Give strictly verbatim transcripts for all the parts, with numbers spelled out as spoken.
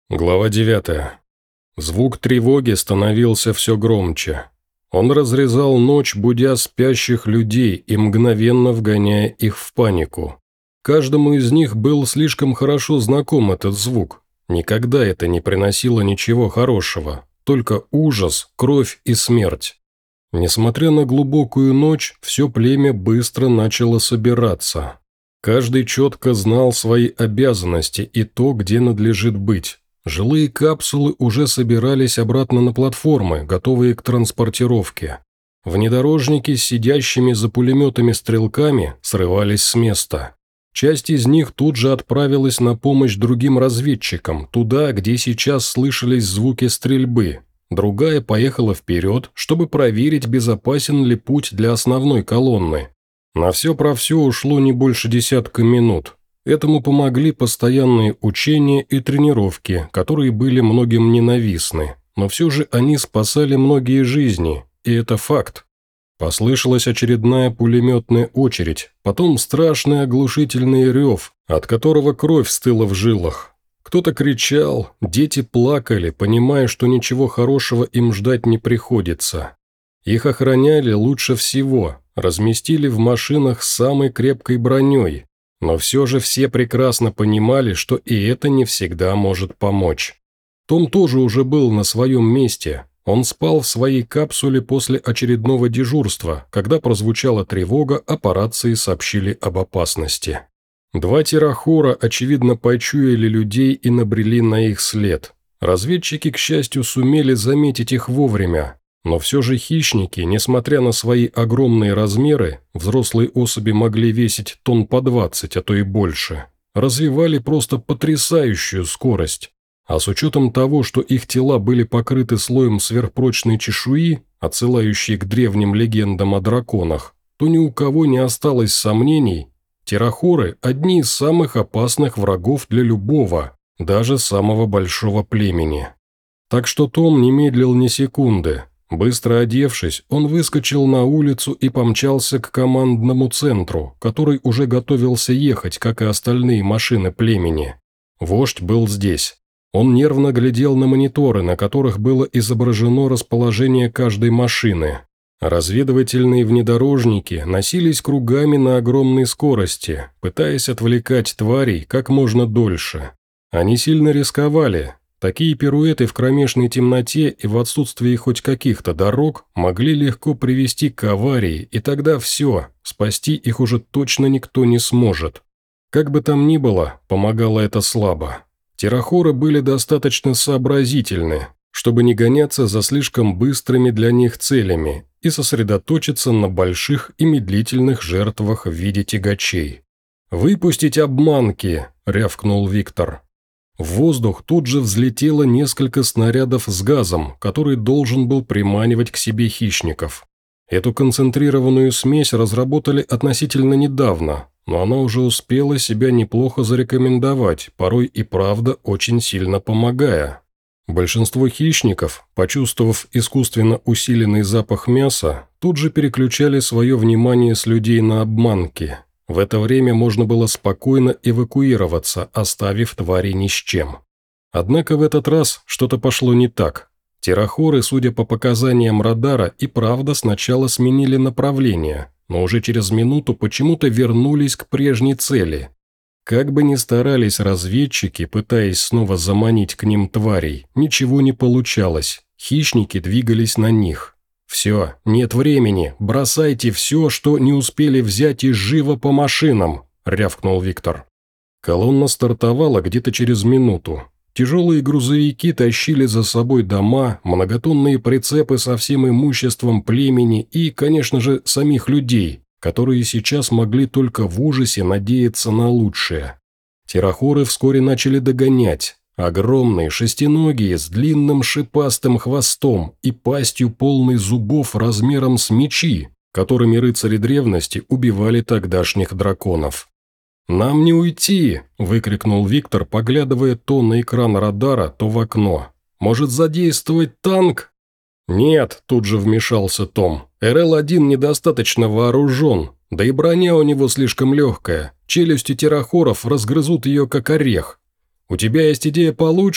Глава девятая. Звук тревоги становился все громче. Он разрезал ночь, будя спящих людей и мгновенно вгоняя их в панику. Каждому из них был слишком хорошо знаком этот звук. Никогда это не приносило ничего хорошего, только ужас, кровь и смерть. Несмотря на глубокую ночь, все племя быстро начало собираться. Каждый четко знал свои обязанности и то, где надлежит быть. Жилые капсулы уже собирались обратно на платформы, готовые к транспортировке. Внедорожники с сидящими за пулеметами стрелками срывались с места. Часть из них тут же отправилась на помощь другим разведчикам, туда, где сейчас слышались звуки стрельбы. Другая поехала вперед, чтобы проверить, безопасен ли путь для основной колонны. На все про все ушло не больше десятка минут. Этому помогли постоянные учения и тренировки, которые были многим ненавистны, но все же они спасали многие жизни, и это факт. Послышалась очередная пулеметная очередь, потом страшный оглушительный рев, от которого кровь стыла в жилах. Кто-то кричал, дети плакали, понимая, что ничего хорошего им ждать не приходится. Их охраняли лучше всего, разместили в машинах с самой крепкой броней. Но все же все прекрасно понимали, что и это не всегда может помочь. Том тоже уже был на своем месте. Он спал в своей капсуле после очередного дежурства, когда прозвучала тревога, а по рации сообщили об опасности. Два террахора, очевидно, почуяли людей и набрели на их след. Разведчики, к счастью, сумели заметить их вовремя. Но все же хищники, несмотря на свои огромные размеры, взрослые особи могли весить тонн по двадцать, а то и больше, развивали просто потрясающую скорость. А с учетом того, что их тела были покрыты слоем сверхпрочной чешуи, отсылающей к древним легендам о драконах, то ни у кого не осталось сомнений, террахоры – одни из самых опасных врагов для любого, даже самого большого племени. Так что Том не медлил ни секунды. Быстро одевшись, он выскочил на улицу и помчался к командному центру, который уже готовился ехать, как и остальные машины племени. Вождь был здесь. Он нервно глядел на мониторы, на которых было изображено расположение каждой машины. Разведывательные внедорожники носились кругами на огромной скорости, пытаясь отвлекать тварей как можно дольше. Они сильно рисковали. Такие пируэты в кромешной темноте и в отсутствии хоть каких-то дорог могли легко привести к аварии, и тогда все, спасти их уже точно никто не сможет. Как бы там ни было, помогало это слабо. Террахоры были достаточно сообразительны, чтобы не гоняться за слишком быстрыми для них целями и сосредоточиться на больших и медлительных жертвах в виде тягачей. «Выпустить обманки!» – рявкнул Виктор. В воздух тут же взлетело несколько снарядов с газом, который должен был приманивать к себе хищников. Эту концентрированную смесь разработали относительно недавно, но она уже успела себя неплохо зарекомендовать, порой и правда очень сильно помогая. Большинство хищников, почувствовав искусственно усиленный запах мяса, тут же переключали свое внимание с людей на обманки. В это время можно было спокойно эвакуироваться, оставив твари ни с чем. Однако в этот раз что-то пошло не так. Террахоры, судя по показаниям радара, и правда сначала сменили направление, но уже через минуту почему-то вернулись к прежней цели. Как бы ни старались разведчики, пытаясь снова заманить к ним тварей, ничего не получалось, хищники двигались на них. «Все, нет времени, бросайте все, что не успели взять, и живо по машинам», – рявкнул Виктор. Колонна стартовала где-то через минуту. Тяжелые грузовики тащили за собой дома, многотонные прицепы со всем имуществом племени и, конечно же, самих людей, которые сейчас могли только в ужасе надеяться на лучшее. Террахоры вскоре начали догонять. Огромные, шестиногие, с длинным шипастым хвостом и пастью полной зубов размером с мечи, которыми рыцари древности убивали тогдашних драконов. «Нам не уйти!» – выкрикнул Виктор, поглядывая то на экран радара, то в окно. «Может, задействовать танк?» «Нет», – тут же вмешался Том. «эр эл один недостаточно вооружен, да и броня у него слишком легкая, челюсти террахоров разгрызут ее как орех. У тебя есть идея получше?»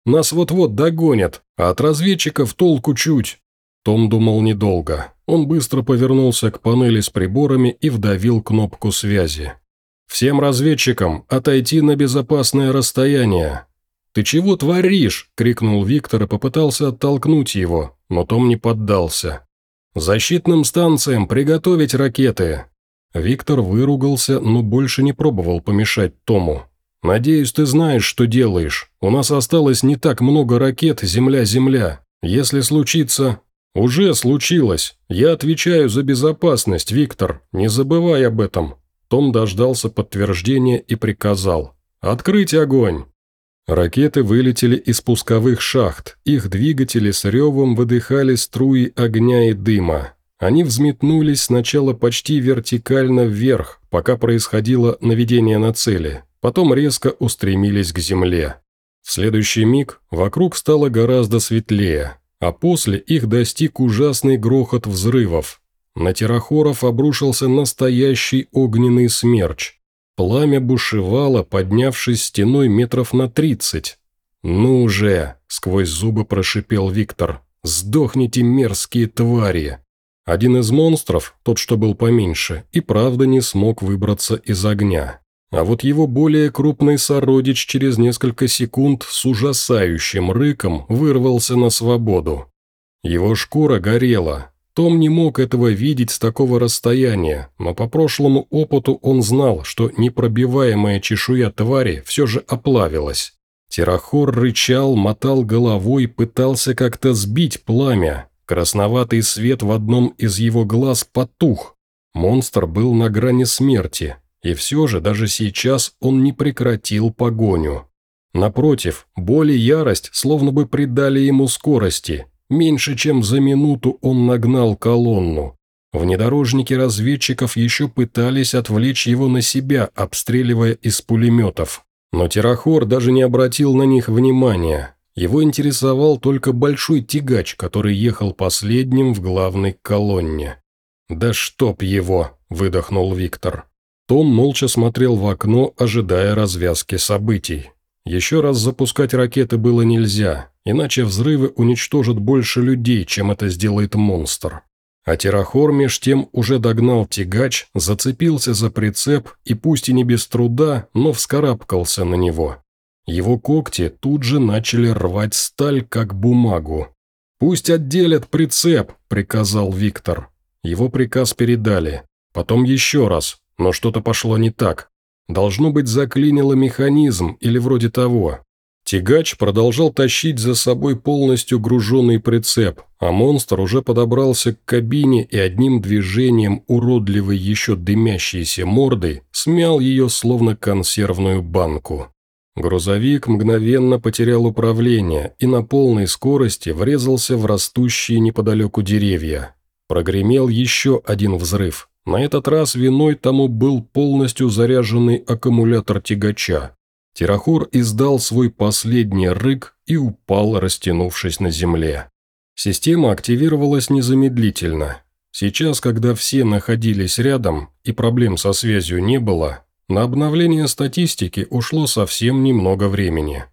Нас вот-вот догонят, а от разведчиков толку чуть». Том думал недолго. Он быстро повернулся к панели с приборами и вдавил кнопку связи. «Всем разведчикам отойти на безопасное расстояние». «Ты чего творишь?» – крикнул Виктор и попытался оттолкнуть его, но Том не поддался. «Защитным станциям приготовить ракеты». Виктор выругался, но больше не пробовал помешать Тому. «Надеюсь, ты знаешь, что делаешь. У нас осталось не так много ракет «Земля-Земля». Если случится...» «Уже случилось. Я отвечаю за безопасность, Виктор. Не забывай об этом». Том дождался подтверждения и приказал. «Открыть огонь!» Ракеты вылетели из пусковых шахт. Их двигатели с ревом выдыхали струи огня и дыма. Они взметнулись сначала почти вертикально вверх, пока происходило наведение на цели. Потом резко устремились к земле. В следующий миг вокруг стало гораздо светлее. А после их достиг ужасный грохот взрывов. На террахоров обрушился настоящий огненный смерч. Пламя бушевало, поднявшись стеной метров на тридцать. «Ну же!» – сквозь зубы прошипел Виктор. «Сдохните, мерзкие твари!» Один из монстров, тот, что был поменьше, и правда не смог выбраться из огня. А вот его более крупный сородич через несколько секунд с ужасающим рыком вырвался на свободу. Его шкура горела. Том не мог этого видеть с такого расстояния, но по прошлому опыту он знал, что непробиваемая чешуя твари все же оплавилась. Террахор рычал, мотал головой, пытался как-то сбить пламя. Красноватый свет в одном из его глаз потух. Монстр был на грани смерти. И все же даже сейчас он не прекратил погоню. Напротив, боль и ярость словно бы придали ему скорости. Меньше чем за минуту он нагнал колонну. Внедорожники разведчиков еще пытались отвлечь его на себя, обстреливая из пулеметов. Но террахор даже не обратил на них внимания. Его интересовал только большой тягач, который ехал последним в главной колонне. «Да чтоб его!» – выдохнул Виктор. Том молча смотрел в окно, ожидая развязки событий. Еще раз запускать ракеты было нельзя, иначе взрывы уничтожат больше людей, чем это сделает монстр. А террахор меж тем уже догнал тягач, зацепился за прицеп и пусть и не без труда, но вскарабкался на него. Его когти тут же начали рвать сталь, как бумагу. «Пусть отделят прицеп», – приказал Виктор. Его приказ передали. Потом еще раз. Но что-то пошло не так. Должно быть, заклинило механизм или вроде того. Тягач продолжал тащить за собой полностью груженный прицеп, а монстр уже подобрался к кабине и одним движением уродливой еще дымящейся мордой смял ее словно консервную банку. Грузовик мгновенно потерял управление и на полной скорости врезался в растущие неподалеку деревья. Прогремел еще один взрыв. На этот раз виной тому был полностью заряженный аккумулятор тягача. Террахор издал свой последний рык и упал, растянувшись на земле. Система активировалась незамедлительно. Сейчас, когда все находились рядом и проблем со связью не было, на обновление статистики ушло совсем немного времени.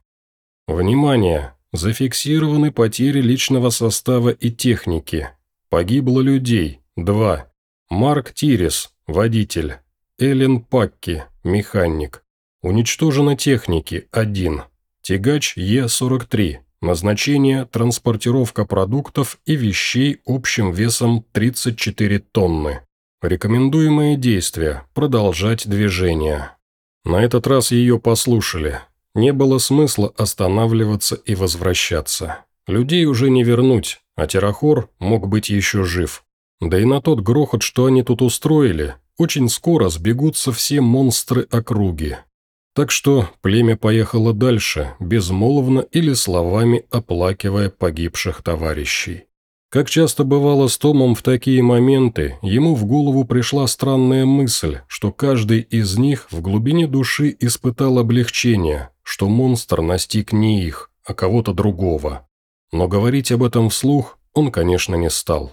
Внимание! Зафиксированы потери личного состава и техники. Погибло людей – два. Марк Тирис, водитель. Эллен Пакки, механик. Уничтожено техники, один. Тягач Е сорок три. Назначение – транспортировка продуктов и вещей общим весом тридцать четыре тонны. Рекомендуемые действия – продолжать движение. На этот раз ее послушали. Не было смысла останавливаться и возвращаться. Людей уже не вернуть, а террахор мог быть еще жив. Да и на тот грохот, что они тут устроили, очень скоро сбегутся все монстры округи. Так что племя поехало дальше, безмолвно или словами оплакивая погибших товарищей. Как часто бывало с Томом в такие моменты, ему в голову пришла странная мысль, что каждый из них в глубине души испытал облегчение, что монстр настиг не их, а кого-то другого. Но говорить об этом вслух он, конечно, не стал.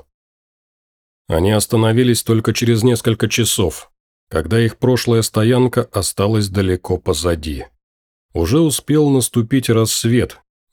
Они остановились только через несколько часов, когда их прошлая стоянка осталась далеко позади. Уже успел наступить рассвет,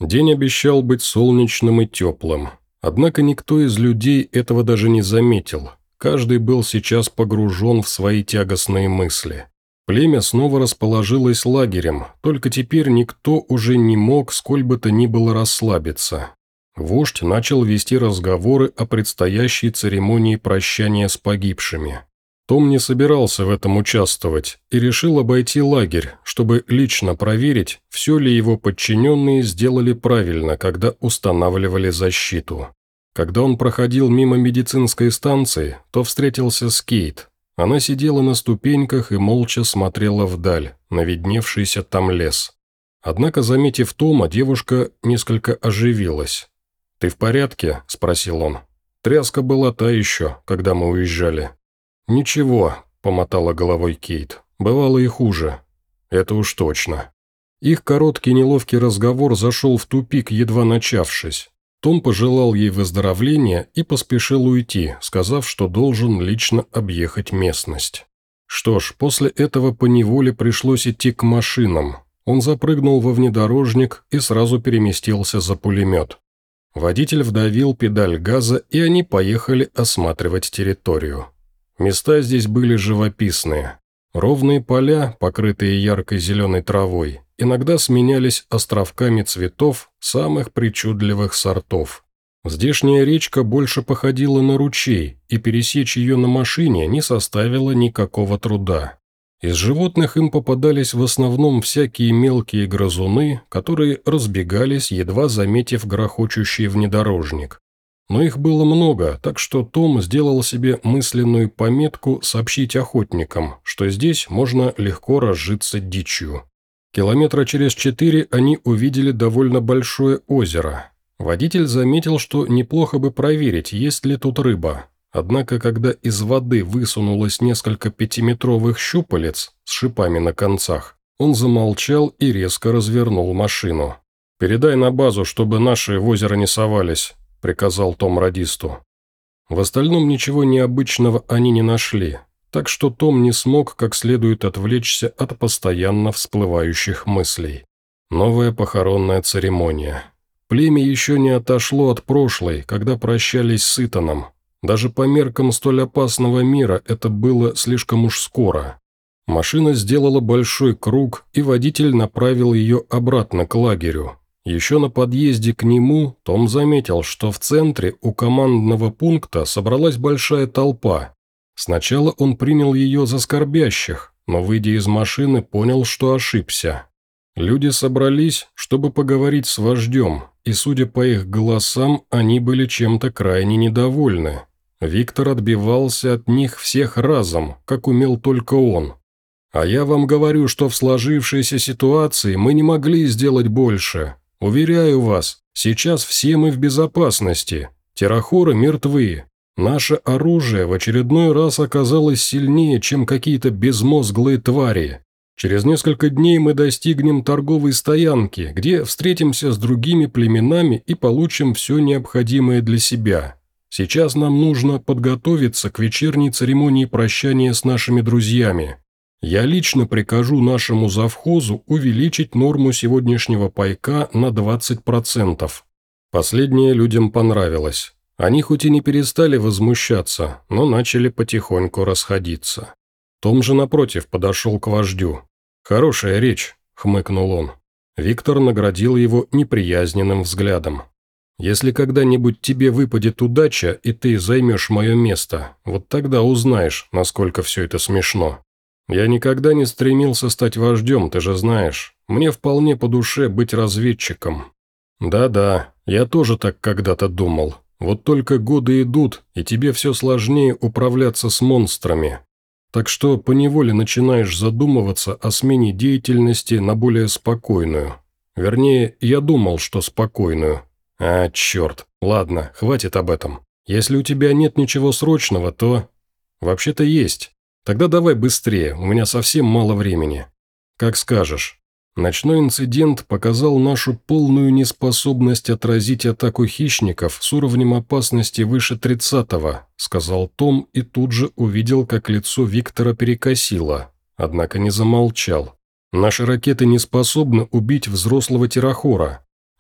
День обещал быть солнечным и теплым. Однако никто из людей этого даже не заметил. Каждый был сейчас погружен в свои тягостные мысли. Племя снова расположилось лагерем, только теперь никто уже не мог сколь бы то ни было расслабиться. Вождь начал вести разговоры о предстоящей церемонии прощания с погибшими. Том не собирался в этом участвовать и решил обойти лагерь, чтобы лично проверить, все ли его подчиненные сделали правильно, когда устанавливали защиту. Когда он проходил мимо медицинской станции, то встретился с Кейт. Она сидела на ступеньках и молча смотрела вдаль, на видневшийся там лес. Однако, заметив Тома, девушка несколько оживилась. «Ты в порядке?» – спросил он. «Тряска была та еще, когда мы уезжали». «Ничего», – помотала головой Кейт. «Бывало и хуже». «Это уж точно». Их короткий неловкий разговор зашел в тупик, едва начавшись. Том пожелал ей выздоровления и поспешил уйти, сказав, что должен лично объехать местность. Что ж, после этого поневоле пришлось идти к машинам. Он запрыгнул во внедорожник и сразу переместился за пулемет. Водитель вдавил педаль газа, и они поехали осматривать территорию. Места здесь были живописные. Ровные поля, покрытые яркой зеленой травой, иногда сменялись островками цветов самых причудливых сортов. Здешняя речка больше походила на ручей, и пересечь ее на машине не составило никакого труда. Из животных им попадались в основном всякие мелкие грызуны, которые разбегались, едва заметив грохочущий внедорожник. Но их было много, так что Том сделал себе мысленную пометку сообщить охотникам, что здесь можно легко разжиться дичью. Километра через четыре они увидели довольно большое озеро. Водитель заметил, что неплохо бы проверить, есть ли тут рыба. Однако, когда из воды высунулось несколько пятиметровых щупалец с шипами на концах, он замолчал и резко развернул машину. «Передай на базу, чтобы наши в озеро не совались», – приказал Том радисту. В остальном ничего необычного они не нашли, так что Том не смог как следует отвлечься от постоянно всплывающих мыслей. Новая похоронная церемония. Племя еще не отошло от прошлой, когда прощались с Итаном. Даже по меркам столь опасного мира это было слишком уж скоро. Машина сделала большой круг, и водитель направил ее обратно к лагерю. Еще на подъезде к нему Том заметил, что в центре у командного пункта собралась большая толпа. Сначала он принял ее за скорбящих, но, выйдя из машины, понял, что ошибся. Люди собрались, чтобы поговорить с вождем, и, судя по их голосам, они были чем-то крайне недовольны. Виктор отбивался от них всех разом, как умел только он. «А я вам говорю, что в сложившейся ситуации мы не могли сделать больше. Уверяю вас, сейчас все мы в безопасности. Террахоры мертвы. Наше оружие в очередной раз оказалось сильнее, чем какие-то безмозглые твари. Через несколько дней мы достигнем торговой стоянки, где встретимся с другими племенами и получим все необходимое для себя. Сейчас нам нужно подготовиться к вечерней церемонии прощания с нашими друзьями. Я лично прикажу нашему завхозу увеличить норму сегодняшнего пайка на двадцать процентов. Последнее людям понравилось. Они хоть и не перестали возмущаться, но начали потихоньку расходиться. Том же, напротив, подошел к вождю. «Хорошая речь», — хмыкнул он. Виктор наградил его неприязненным взглядом. «Если когда-нибудь тебе выпадет удача, и ты займешь мое место, вот тогда узнаешь, насколько все это смешно. Я никогда не стремился стать вождем, ты же знаешь. Мне вполне по душе быть разведчиком». «Да-да, я тоже так когда-то думал. Вот только годы идут, и тебе все сложнее управляться с монстрами. Так что поневоле начинаешь задумываться о смене деятельности на более спокойную. Вернее, я думал, что спокойную. А, черт, ладно, хватит об этом. Если у тебя нет ничего срочного, то... Вообще-то есть. Тогда давай быстрее, у меня совсем мало времени. Как скажешь». Ночной инцидент показал нашу полную неспособность отразить атаку хищников с уровнем опасности выше тридцатого, сказал Том и тут же увидел, как лицо Виктора перекосило, однако не замолчал. Наши ракеты не способны убить взрослого террахора.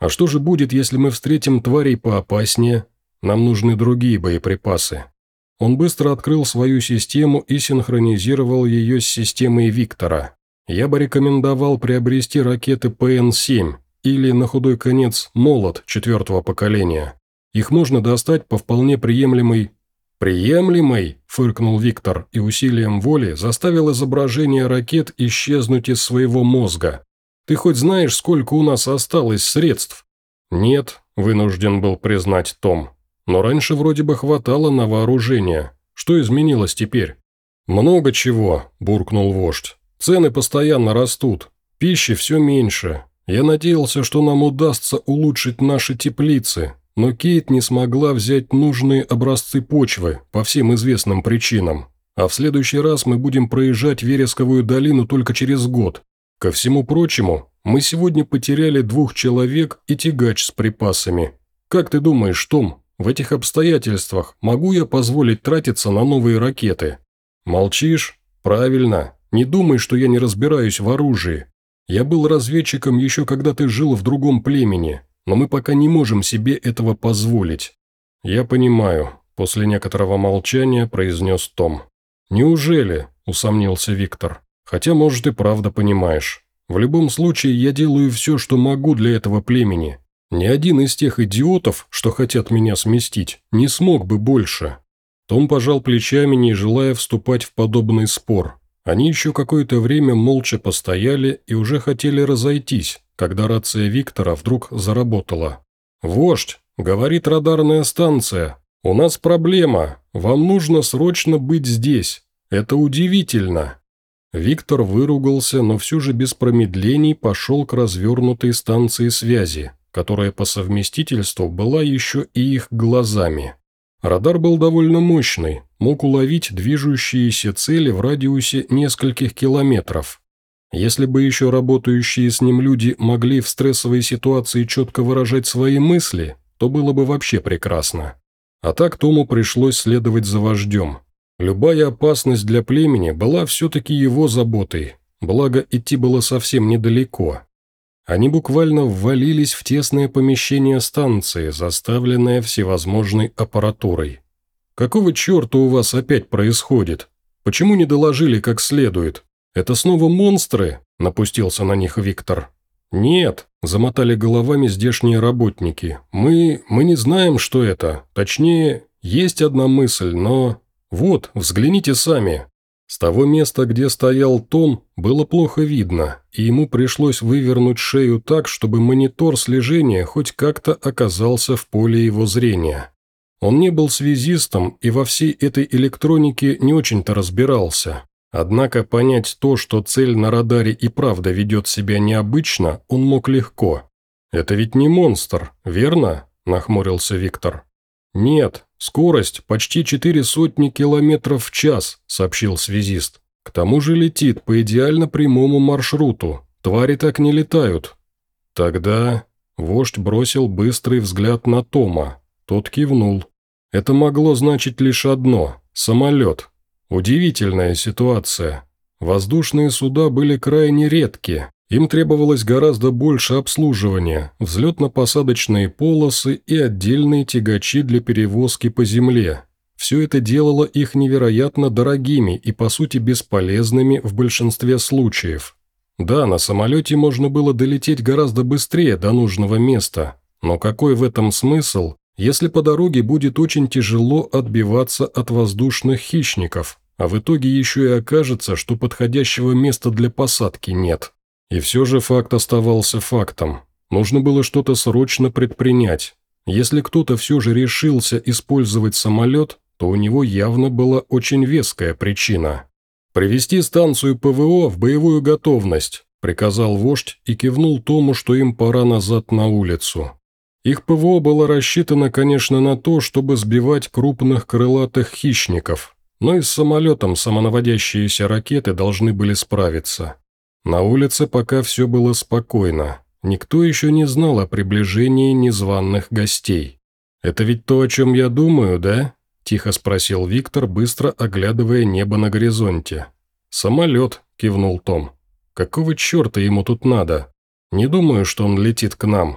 А что же будет, если мы встретим тварей поопаснее? Нам нужны другие боеприпасы». Он быстро открыл свою систему и синхронизировал ее с системой Виктора. «Я бы рекомендовал приобрести ракеты П Н семь или, на худой конец, «Молот» четвертого поколения. Их можно достать по вполне приемлемой...» «Приемлемой?» – фыркнул Виктор и усилием воли заставил изображение ракет исчезнуть из своего мозга. «Ты хоть знаешь, сколько у нас осталось средств?» «Нет», – вынужден был признать Том. «Но раньше вроде бы хватало на вооружение. Что изменилось теперь?» «Много чего», – буркнул вождь. «Цены постоянно растут. Пищи все меньше. Я надеялся, что нам удастся улучшить наши теплицы, но Кейт не смогла взять нужные образцы почвы по всем известным причинам. А в следующий раз мы будем проезжать Вересковую долину только через год. Ко всему прочему, мы сегодня потеряли двух человек и тягач с припасами. Как ты думаешь, Том, в этих обстоятельствах могу я позволить тратиться на новые ракеты?» «Молчишь? Правильно. Не думай, что я не разбираюсь в оружии. Я был разведчиком еще когда ты жил в другом племени, но мы пока не можем себе этого позволить». «Я понимаю», – после некоторого молчания произнес Том. «Неужели?» – усомнился Виктор. «Хотя, может, и правда понимаешь. В любом случае, я делаю все, что могу для этого племени. Ни один из тех идиотов, что хотят меня сместить, не смог бы больше». Том пожал плечами, не желая вступать в подобный спор. Они еще какое-то время молча постояли и уже хотели разойтись, когда рация Виктора вдруг заработала. «Вождь, — говорит радарная станция, — у нас проблема, вам нужно срочно быть здесь. Это удивительно». Виктор выругался, но все же без промедлений пошел к развернутой станции связи, которая по совместительству была еще и их глазами. Радар был довольно мощный, мог уловить движущиеся цели в радиусе нескольких километров. Если бы еще работающие с ним люди могли в стрессовой ситуации четко выражать свои мысли, то было бы вообще прекрасно. А так Тому пришлось следовать за вождем. Любая опасность для племени была все-таки его заботой, благо идти было совсем недалеко. Они буквально ввалились в тесное помещение станции, заставленное всевозможной аппаратурой. «Какого черта у вас опять происходит? Почему не доложили как следует? Это снова монстры?» – напустился на них Виктор. «Нет», – замотали головами здешние работники. «Мы... мы не знаем, что это. Точнее, есть одна мысль, но... Вот, взгляните сами». С того места, где стоял Том, было плохо видно, и ему пришлось вывернуть шею так, чтобы монитор слежения хоть как-то оказался в поле его зрения. Он не был связистом и во всей этой электронике не очень-то разбирался. Однако понять то, что цель на радаре и правда ведет себя необычно, он мог легко. «Это ведь не монстр, верно?» – нахмурился Виктор. «Нет, скорость почти четыре сотни километров в час», – сообщил связист. «К тому же летит по идеально прямому маршруту. Твари так не летают». «Тогда...» – вождь бросил быстрый взгляд на Тома. Тот кивнул. «Это могло значить лишь одно – самолет. Удивительная ситуация. Воздушные суда были крайне редки. Им требовалось гораздо больше обслуживания, взлетно-посадочные полосы и отдельные тягачи для перевозки по земле. Все это делало их невероятно дорогими и, по сути, бесполезными в большинстве случаев. Да, на самолете можно было долететь гораздо быстрее до нужного места, но какой в этом смысл, если по дороге будет очень тяжело отбиваться от воздушных хищников, а в итоге еще и окажется, что подходящего места для посадки нет? И все же факт оставался фактом. Нужно было что-то срочно предпринять. Если кто-то все же решился использовать самолет, то у него явно была очень веская причина. «Привести станцию П В О в боевую готовность», – приказал вождь и кивнул Тому, что им пора назад на улицу. Их П В О было рассчитано, конечно, на то, чтобы сбивать крупных крылатых хищников, но и с самолетом самонаводящиеся ракеты должны были справиться. На улице пока все было спокойно. Никто еще не знал о приближении незваных гостей. «Это ведь то, о чем я думаю, да?» – тихо спросил Виктор, быстро оглядывая небо на горизонте. «Самолет», – кивнул Том. «Какого черта ему тут надо? Не думаю, что он летит к нам. К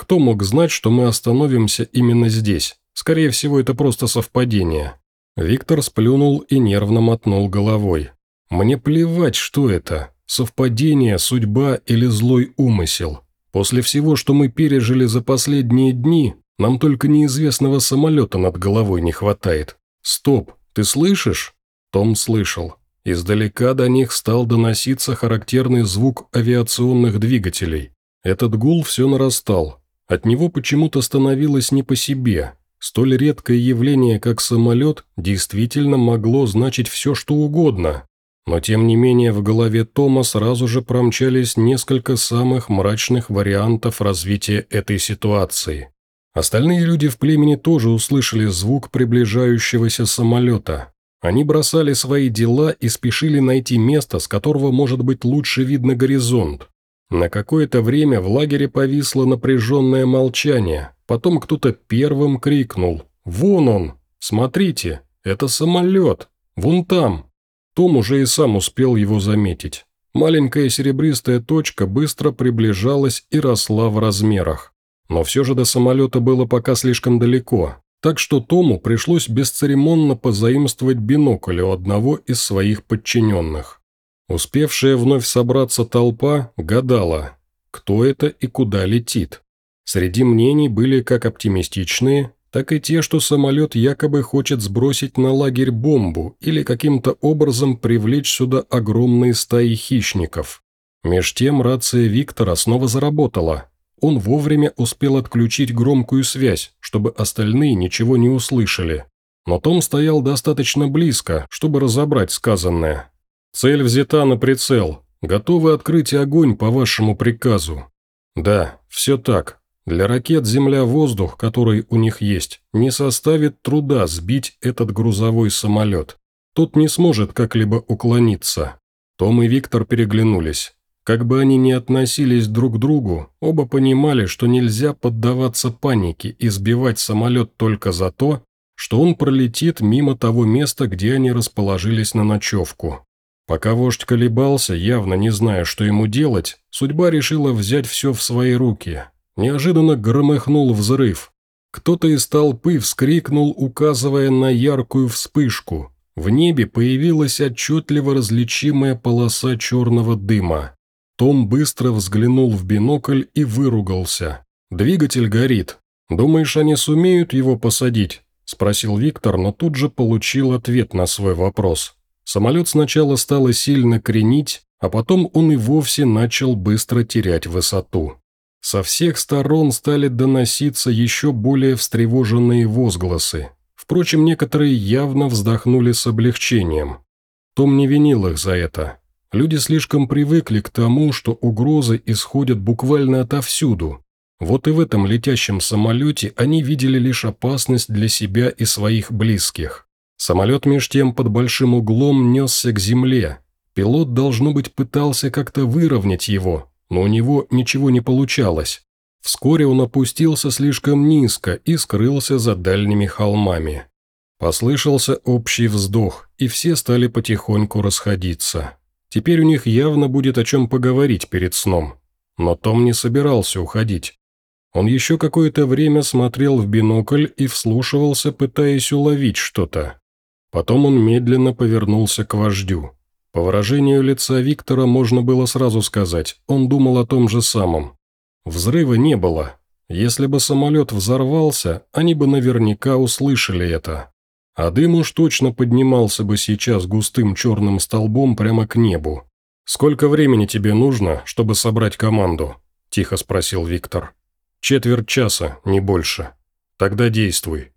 Кто мог знать, что мы остановимся именно здесь? Скорее всего, это просто совпадение». Виктор сплюнул и нервно мотнул головой. «Мне плевать, что это. Совпадение, судьба или злой умысел. После всего, что мы пережили за последние дни, нам только неизвестного самолета над головой не хватает. Стоп, ты слышишь?» Том слышал. Издалека до них стал доноситься характерный звук авиационных двигателей. Этот гул все нарастал. От него почему-то становилось не по себе. Столь редкое явление, как самолет, действительно могло значить все, что угодно. Но тем не менее в голове Тома сразу же промчались несколько самых мрачных вариантов развития этой ситуации. Остальные люди в племени тоже услышали звук приближающегося самолета. Они бросали свои дела и спешили найти место, с которого может быть лучше видно горизонт. На какое-то время в лагере повисло напряженное молчание. Потом кто-то первым крикнул: «Вон он! Смотрите, это самолет! Вон там!» Том уже и сам успел его заметить. Маленькая серебристая точка быстро приближалась и росла в размерах. Но все же до самолета было пока слишком далеко, так что Тому пришлось бесцеремонно позаимствовать бинокль у одного из своих подчиненных. Успевшая вновь собраться толпа гадала, кто это и куда летит. Среди мнений были как оптимистичные, так и те, что самолет якобы хочет сбросить на лагерь бомбу или каким-то образом привлечь сюда огромные стаи хищников. Меж тем рация Виктора снова заработала. Он вовремя успел отключить громкую связь, чтобы остальные ничего не услышали. Но Том стоял достаточно близко, чтобы разобрать сказанное. «Цель взята на прицел. Готовы открыть огонь по вашему приказу». «Да, все так. Для ракет «Земля-воздух», который у них есть, не составит труда сбить этот грузовой самолет. Тот не сможет как-либо уклониться». Том и Виктор переглянулись. Как бы они ни относились друг к другу, оба понимали, что нельзя поддаваться панике и сбивать самолет только за то, что он пролетит мимо того места, где они расположились на ночевку. Пока вождь колебался, явно не зная, что ему делать, судьба решила взять все в свои руки. Неожиданно громыхнул взрыв. Кто-то из толпы вскрикнул, указывая на яркую вспышку. В небе появилась отчетливо различимая полоса черного дыма. Том быстро взглянул в бинокль и выругался. «Двигатель горит. Думаешь, они сумеют его посадить?» – спросил Виктор, но тут же получил ответ на свой вопрос. Самолет сначала стало сильно кренить, а потом он и вовсе начал быстро терять высоту. Со всех сторон стали доноситься еще более встревоженные возгласы. Впрочем, некоторые явно вздохнули с облегчением. Том не винил их за это. Люди слишком привыкли к тому, что угрозы исходят буквально отовсюду. Вот и в этом летящем самолете они видели лишь опасность для себя и своих близких. Самолет меж тем под большим углом несся к земле. Пилот, должно быть, пытался как-то выровнять его, но у него ничего не получалось. Вскоре он опустился слишком низко и скрылся за дальними холмами. Послышался общий вздох, и все стали потихоньку расходиться. Теперь у них явно будет о чем поговорить перед сном. Но Том не собирался уходить. Он еще какое-то время смотрел в бинокль и вслушивался, пытаясь уловить что-то. Потом он медленно повернулся к вождю. По выражению лица Виктора можно было сразу сказать, он думал о том же самом. Взрыва не было. Если бы самолет взорвался, они бы наверняка услышали это. А дым уж точно поднимался бы сейчас густым черным столбом прямо к небу. «Сколько времени тебе нужно, чтобы собрать команду?» – тихо спросил Виктор. «Четверть часа, не больше. Тогда действуй».